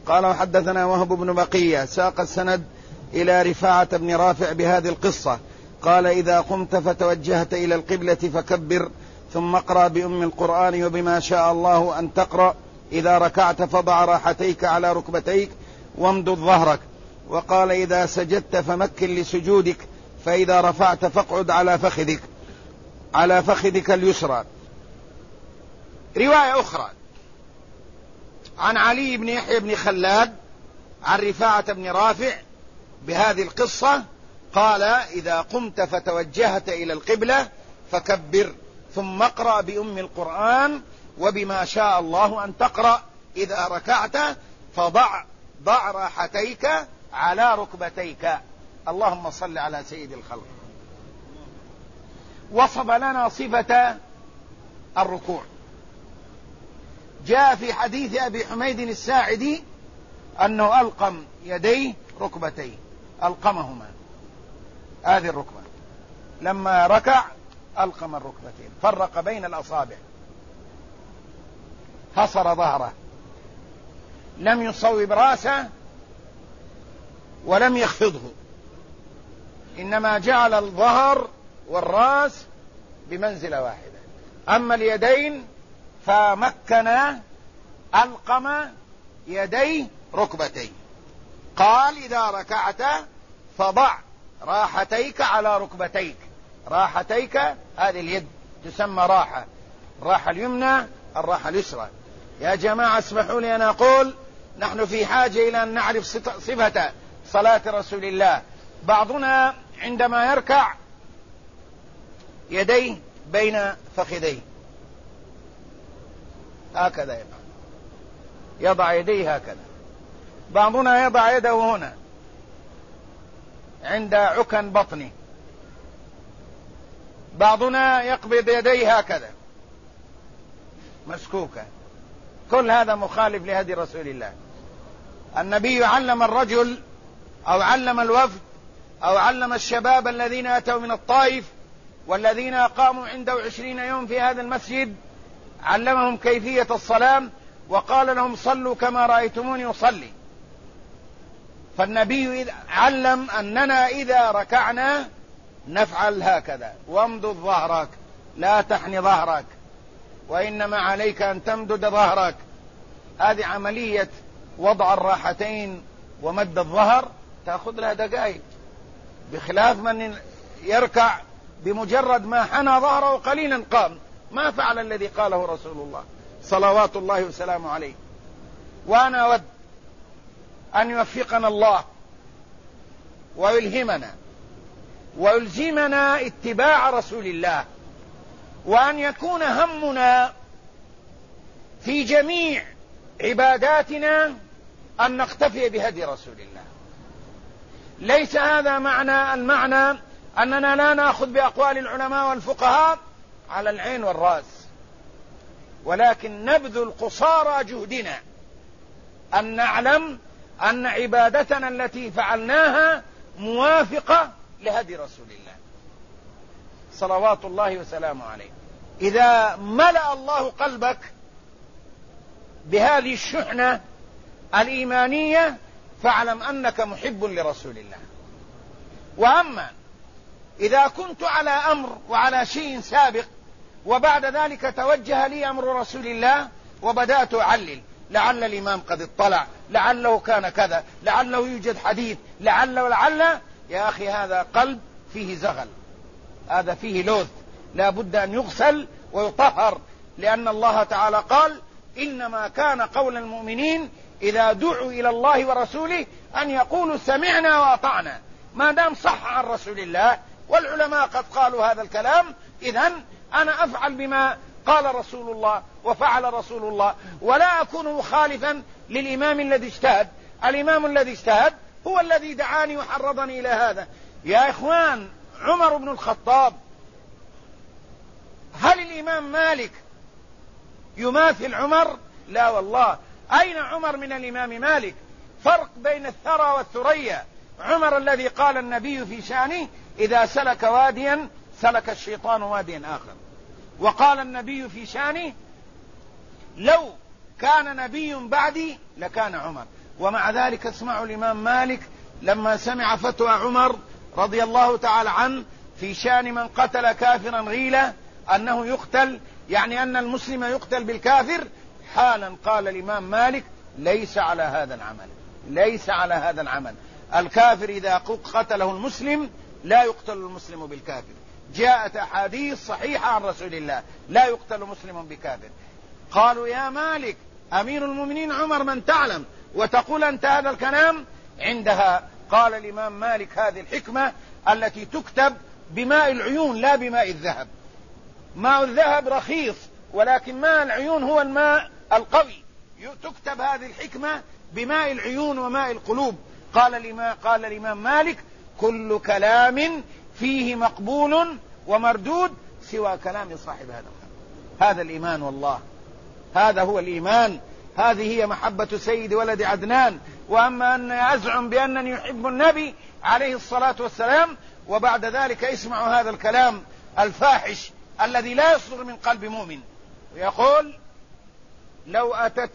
قال وحدثنا وهب بن بقية ساق السند إلى رفاعة بن رافع بهذه القصة قال إذا قمت فتوجهت إلى القبلة فكبر ثم اقرأ بأم القرآن وبما شاء الله أن تقرأ إذا ركعت فضع راحتيك على ركبتيك وامدد ظهرك. وقال إذا سجدت فمكن لسجودك فإذا رفعت فاقعد على فخذك اليسرى. رواية أخرى عن علي بن يحيى بن خلاد عن رفاعة بن رافع بهذه القصة قال إذا قمت فتوجهت إلى القبلة فكبر ثم اقرأ بأم القرآن وبما شاء الله أن تقرأ إذا ركعت فضع راحتيك على ركبتيك. اللهم صل على سيد الخلق. وصف لنا صفة الركوع. جاء في حديث أبي حميد الساعدي أنه ألقم يديه ركبتيه، ألقمهما هذه الركبة، لما ركع ألقم الركبتين، فرق بين الأصابع، حصر ظهره، لم يصوب رأسه ولم يخفضه، إنما جعل الظهر والرأس بمنزلة واحدة. أما اليدين فمكن ألقم يديه ركبتيه. قال إذا ركعت فضع راحتيك على ركبتيك. راحتيك هذه اليد تسمى راحة، الراحة اليمنى الراحة اليسرى. يا جماعة اسمحوا لي أن أقول نحن في حاجة إلى أن نعرف صفة صلاة رسول الله. بعضنا عندما يركع يديه بين فخذيه هكذا يفعل، يضع يديه هكذا. بعضنا يضع يده هنا عند عكن بطنه. بعضنا يقبض يديه هكذا مسكوكة. كل هذا مخالف لهدي رسول الله. النبي علم الرجل أو علم الوفد أو علم الشباب الذين أتوا من الطائف والذين أقاموا عنده 20 يوم في هذا المسجد، علمهم كيفية الصلاة وقال لهم صلوا كما رأيتموني أصلي. فالنبي علم أننا إذا ركعنا نفعل هكذا، وامدد ظهرك، لا تحني ظهرك، وإنما عليك أن تمدد ظهرك. هذه عملية وضع الراحتين ومد الظهر تأخذ لها دقائق، بخلاف من يركع بمجرد ما حنى ظهره قليلا قام، ما فعل الذي قاله رسول الله صلوات الله وسلامه عليه. وأنا أود أن يوفقنا الله ويلهمنا ويلزمنا اتباع رسول الله، وأن يكون همنا في جميع عباداتنا أن نقتفي بهدي رسول الله. ليس هذا المعنى أننا لا نأخذ بأقوال العلماء والفقهاء على العين والرأس، ولكن نبذل قصارى جهدنا أن نعلم أن عبادتنا التي فعلناها موافقة لهدي رسول الله صلوات الله وسلامه عليه. إذا ملأ الله قلبك بهذه الشحنة الإيمانية فاعلم أنك محب لرسول الله. وأما إذا كنت على أمر وعلى شيء سابق وبعد ذلك توجه لي أمر رسول الله وبدأت أعلل، لعل الإمام قد اطلع، لعله كان كذا، لعله يوجد حديث، لعل يا أخي هذا قلب فيه زغل، هذا فيه لوث، لا بد أن يغسل ويطهر، لأن الله تعالى قال إنما كان قول المؤمنين إذا دعوا إلى الله ورسوله أن يقولوا سمعنا وأطعنا. ما دام صح عن رسول الله والعلماء قد قالوا هذا الكلام، إذن أنا أفعل بما قال رسول الله وفعل رسول الله، ولا أكون مخالفا للإمام الذي اجتهد. الإمام الذي اجتهد هو الذي دعاني وحرضني إلى هذا. يا إخوان، عمر بن الخطاب، هل الإمام مالك يماثل عمر؟ لا والله. أين عمر من الإمام مالك؟ فرق بين الثرى والثريا. عمر الذي قال النبي في شأنه إذا سلك واديا سلك الشيطان واديا آخر، وقال النبي في شأنه لو كان نبي بعدي لكان عمر. ومع ذلك اسمعوا الإمام مالك لما سمع فتوى عمر رضي الله تعالى عنه في شأن من قتل كافرا غيلة أنه يقتل، يعني أن المسلم يقتل بالكافر، حالا قال الإمام مالك ليس على هذا العمل، ليس على هذا العمل. الكافر إذا قتله المسلم لا يقتل المسلم بالكافر. جاءت أحاديث صحيحة عن رسول الله لا يقتل مسلم بكافر. قالوا يا مالك أمير المؤمنين عمر من تعلم وتقول أنت هذا الكلام؟ عندها قال الإمام مالك هذه الحكمة التي تكتب بماء العيون لا بماء الذهب. ماء الذهب رخيص، ولكن ماء العيون هو الماء القوي. تكتب هذه الحكمة بماء العيون وماء القلوب. قال الإمام مالك كل كلام فيه مقبول ومردود سوى كلام صاحب هذا الخلق. هذا الإيمان، والله هذا هو الإيمان، هذه هي محبة سيد ولد عدنان. وأما أن أزعم بأنني يحب النبي عليه الصلاة والسلام وبعد ذلك اسمعوا هذا الكلام الفاحش الذي لا يصدر من قلب مؤمن، يقول لو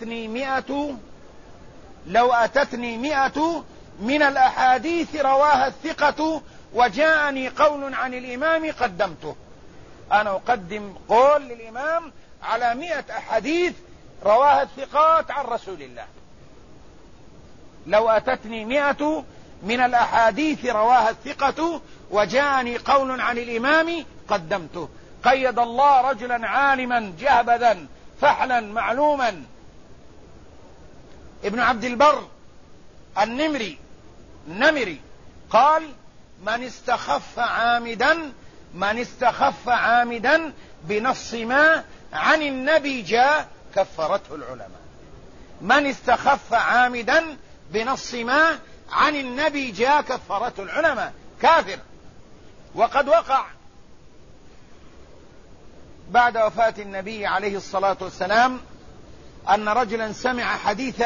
أتتني 100 من الأحاديث رواها الثقة وجاءني قول عن الإمام قدمته. أنا أقدم قول للإمام على 100 أحاديث رواها الثقات عن رسول الله. لو أتتني 100 من الأحاديث رواها الثقة وجاءني قول عن الإمام قدمته. قيد الله رجلا عالما جهبذا فحلا معلوما، ابن عبد البر النمري قال من استخف عامدا بنص ما عن النبي جاء كفرته العلماء. من استخف عامدا بنص ما عن النبي جاء كفرته العلماء، كافر. وقد وقع بعد وفاة النبي عليه الصلاة والسلام أن رجلا سمع حديث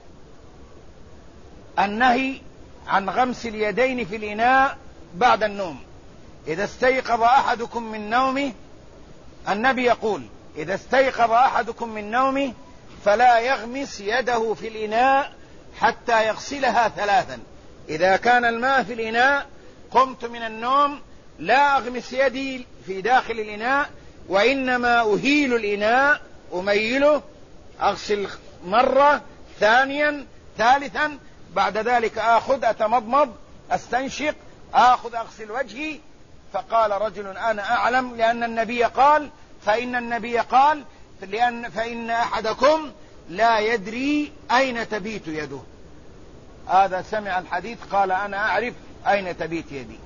النهي عن غمس اليدين في الإناء بعد النوم. إذا استيقظ أحدكم من نومه، النبي يقول إذا استيقظ أحدكم من نومه فلا يغمس يده في الإناء حتى يغسلها 3. إذا كان الماء في الإناء قمت من النوم لا أغمس يدي في داخل الإناء، وإنما أهيل الإناء، أميله، أغسل مرة، ثانيا، ثالثا، بعد ذلك آخذ أتمضمض أستنشق، أغسل وجهي. فقال رجل أنا أعلم لأن النبي قال، فإن أحدكم لا يدري أين تبيت يده. هذا سمع الحديث قال أنا أعرف أين تبيت يدي.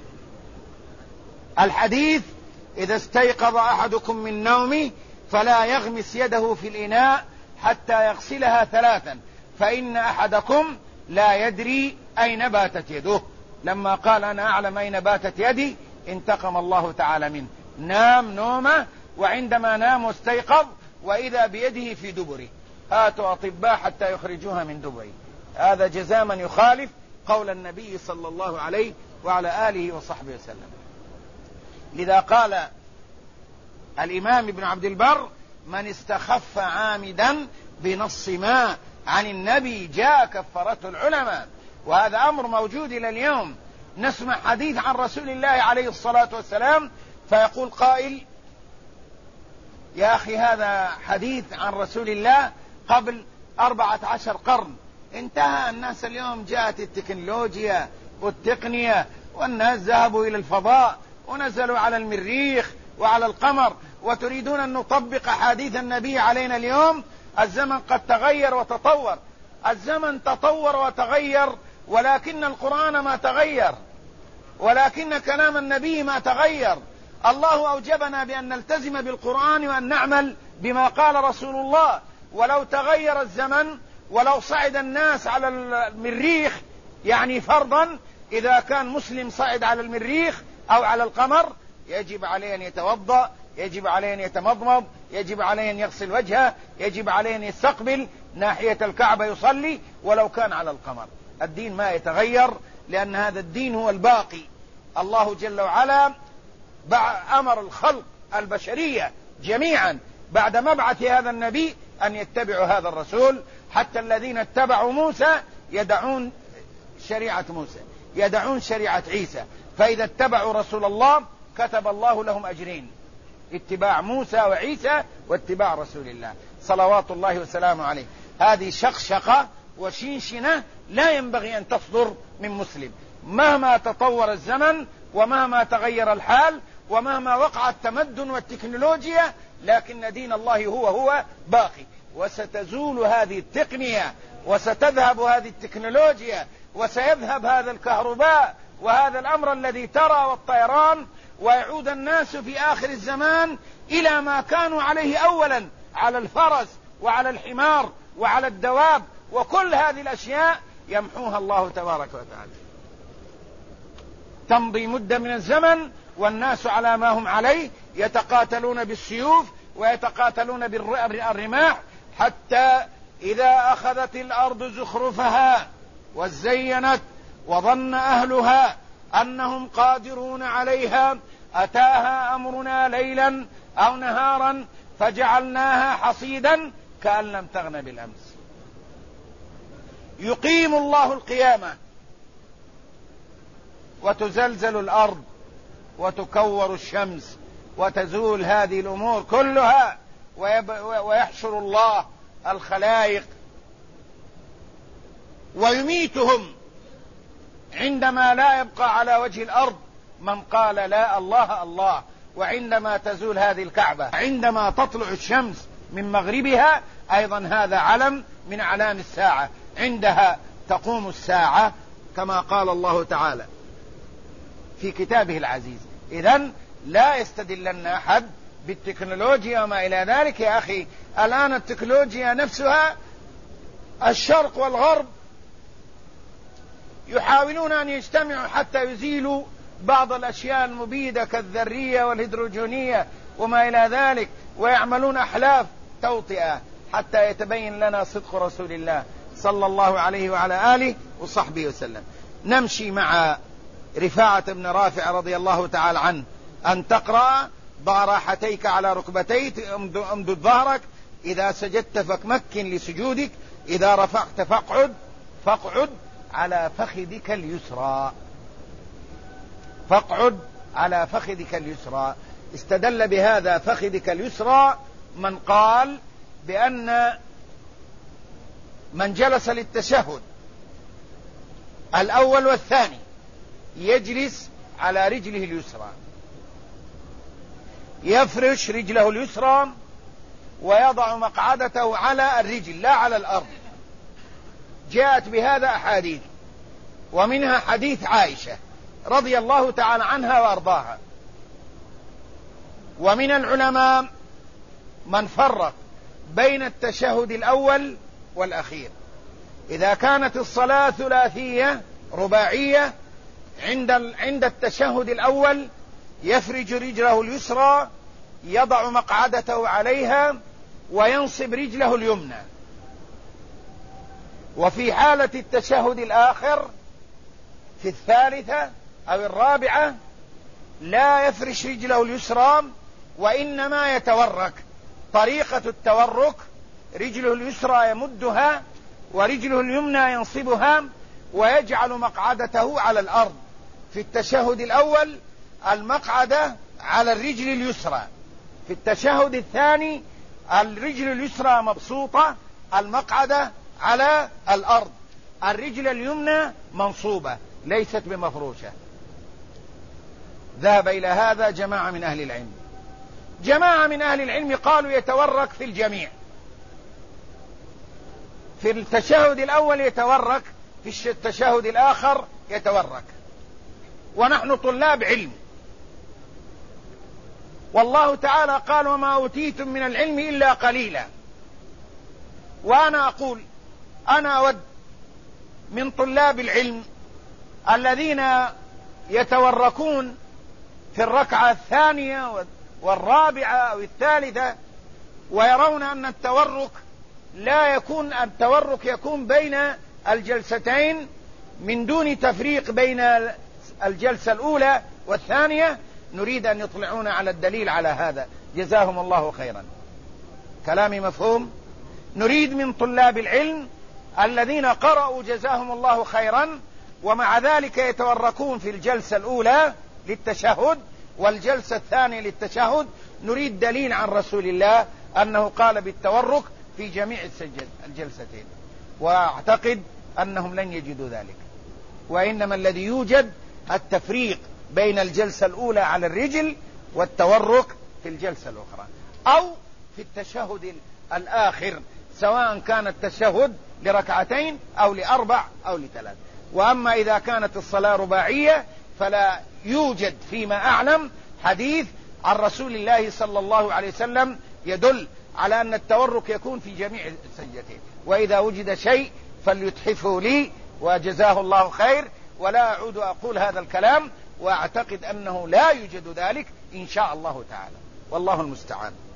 الحديث إذا استيقظ أحدكم من نومه فلا يغمس يده في الإناء حتى يغسلها 3 فإن أحدكم لا يدري أين باتت يده. لما قال أنا أعلم أين باتت يدي انتقم الله تعالى منه. نام نومه، وعندما نام واستيقظ وإذا بيده في دبره. هاتوا أطباء حتى يخرجوها من دبره. هذا جزاء من يخالف قول النبي صلى الله عليه وعلى آله وصحبه وسلم. لذا قال الإمام ابن عبد البر من استخف عامدا بنص ما عن النبي جاء كفرته العلماء. وهذا أمر موجود إلى اليوم. نسمع حديث عن رسول الله عليه الصلاة والسلام فيقول قائل يا أخي هذا حديث عن رسول الله قبل 14 قرن، انتهى. الناس اليوم جاءت التكنولوجيا والتقنية، والناس ذهبوا إلى الفضاء ونزلوا على المريخ وعلى القمر، وتريدون أن نطبق حديث النبي علينا اليوم؟ الزمن قد تغير وتطور. الزمن تطور وتغير، ولكن القرآن ما تغير، ولكن كلام النبي ما تغير. الله أوجبنا بأن نلتزم بالقرآن وأن نعمل بما قال رسول الله. ولو تغير الزمن، ولو صعد الناس على المريخ، يعني فرضا إذا كان مسلم صعد على المريخ أو على القمر، يجب عليه أن يتوضأ، يجب عليه أن يتمضمض، يجب عليه أن يغسل وجهه، يجب عليه أن يستقبل ناحية الكعبة يصلي ولو كان على القمر. الدين ما يتغير، لأن هذا الدين هو الباقي. الله جل وعلا أمر الخلق البشرية جميعا بعد مبعث هذا النبي أن يتبعوا هذا الرسول حتى الذين اتبعوا موسى يدعون شريعة موسى، يدعون شريعة عيسى، فإذا اتبعوا رسول الله كتب الله لهم أجرين: اتباع موسى وعيسى واتباع رسول الله صلوات الله وسلامه عليه. هذه شقشقة وشنشنة لا ينبغي أن تصدر من مسلم، مهما تطور الزمن ومهما تغير الحال ومهما وقع التمدن والتكنولوجيا، لكن دين الله هو باقي. وستزول هذه التقنية وستذهب هذه التكنولوجيا وسيذهب هذا الكهرباء وهذا الأمر الذي ترى والطيران، ويعود الناس في آخر الزمان إلى ما كانوا عليه أولا، على الفرس وعلى الحمار وعلى الدواب، وكل هذه الأشياء يمحوها الله تبارك وتعالى. تمضي مدة من الزمن والناس على ما هم عليه، يتقاتلون بالسيوف ويتقاتلون بالرماح، حتى إذا أخذت الأرض زخرفها وزينت وظن أهلها أنهم قادرون عليها أتاها أمرنا ليلا أو نهارا فجعلناها حصيدا كأن لم تغن بالأمس. يقيم الله القيامة وتزلزل الأرض وتكور الشمس وتزول هذه الأمور كلها، ويحشر الله الخلائق ويميتهم عندما لا يبقى على وجه الأرض من قال لا الله الله. وعندما تزول هذه الكعبة، عندما تطلع الشمس من مغربها، أيضا هذا علم من أعلام الساعة، عندها تقوم الساعة كما قال الله تعالى في كتابه العزيز. إذن لا يستدلن أحد بالتكنولوجيا وما إلى ذلك. يا أخي الآن التكنولوجيا نفسها الشرق والغرب يحاولون أن يجتمعوا حتى يزيلوا بعض الأشياء المبيدة كالذرية والهيدروجينية وما إلى ذلك، ويعملون أحلاف توطئة حتى يتبين لنا صدق رسول الله صلى الله عليه وعلى آله وصحبه وسلم. نمشي مع رفاعة بن رافع رضي الله تعالى عنه أن تقرأ: ضع راحتيك على ركبتيك، امدد ظهرك، إذا سجدت فمكن لسجودك، إذا رفعت فاقعد على فخذك اليسرى، فاقعد على فخذك اليسرى. استدل بهذا فخذك اليسرى من قال بأن من جلس للتشهد الأول والثاني يجلس على رجله اليسرى، يفرش رجله اليسرى ويضع مقعدته على الرجل لا على الأرض. جاءت بهذا أحاديث، ومنها حديث عائشة رضي الله تعالى عنها وأرضاها. ومن العلماء من فرق بين التشهد الأول والأخير. إذا كانت الصلاة ثلاثية رباعية، عند التشهد الأول يفرج رجله اليسرى، يضع مقعدته عليها وينصب رجله اليمنى. وفي حالة التشهد الآخر في الثالثة أو الرابعة لا يفرش رجله اليسرى، وإنما يتورك. طريقة التورك: رجله اليسرى يمدها ورجله اليمنى ينصبها ويجعل مقعدته على الأرض. في التشهد الأول المقعدة على الرجل اليسرى، في التشهد الثاني الرجل اليسرى مبسوطة، المقعدة على الأرض، الرجل اليمنى منصوبة ليست بمفروشة. ذهب إلى هذا جماعة من أهل العلم. جماعة من أهل العلم قالوا يتورك في الجميع، في التشهد الأول يتورك، في التشهد الآخر يتورك. ونحن طلاب علم، والله تعالى قال: وما أوتيتم من العلم إلا قليلا. وأنا أقول أنا أود من طلاب العلم الذين يتوركون في الركعة الثانية والرابعة أو الثالثة ويرون أن التورك لا يكون، التورك يكون بين الجلستين من دون تفريق بين الجلسة الأولى والثانية، نريد أن يطلعون على الدليل على هذا، جزاهم الله خيرا. كلامي مفهوم؟ نريد من طلاب العلم الذين قرأوا جزاهم الله خيرا ومع ذلك يتوركون في الجلسة الأولى للتشهد والجلسة الثانية للتشهد، نريد دليل عن رسول الله أنه قال بالتورك في جميع الجلستين، وأعتقد أنهم لن يجدوا ذلك، وإنما الذي يوجد التفريق بين الجلسة الأولى على الرجل والتورك في الجلسة الأخرى، أو في التشهد الآخر، سواء كان التشهد لركعتين أو لأربع أو لثلاث. وأما إذا كانت الصلاة رباعية فلا يوجد فيما أعلم حديث عن رسول الله صلى الله عليه وسلم يدل على أن التورك يكون في جميع السجدتين، وإذا وجد شيء فليتحفه لي وجزاه الله خير، ولا أعود أقول هذا الكلام، وأعتقد أنه لا يوجد ذلك إن شاء الله تعالى، والله المستعان.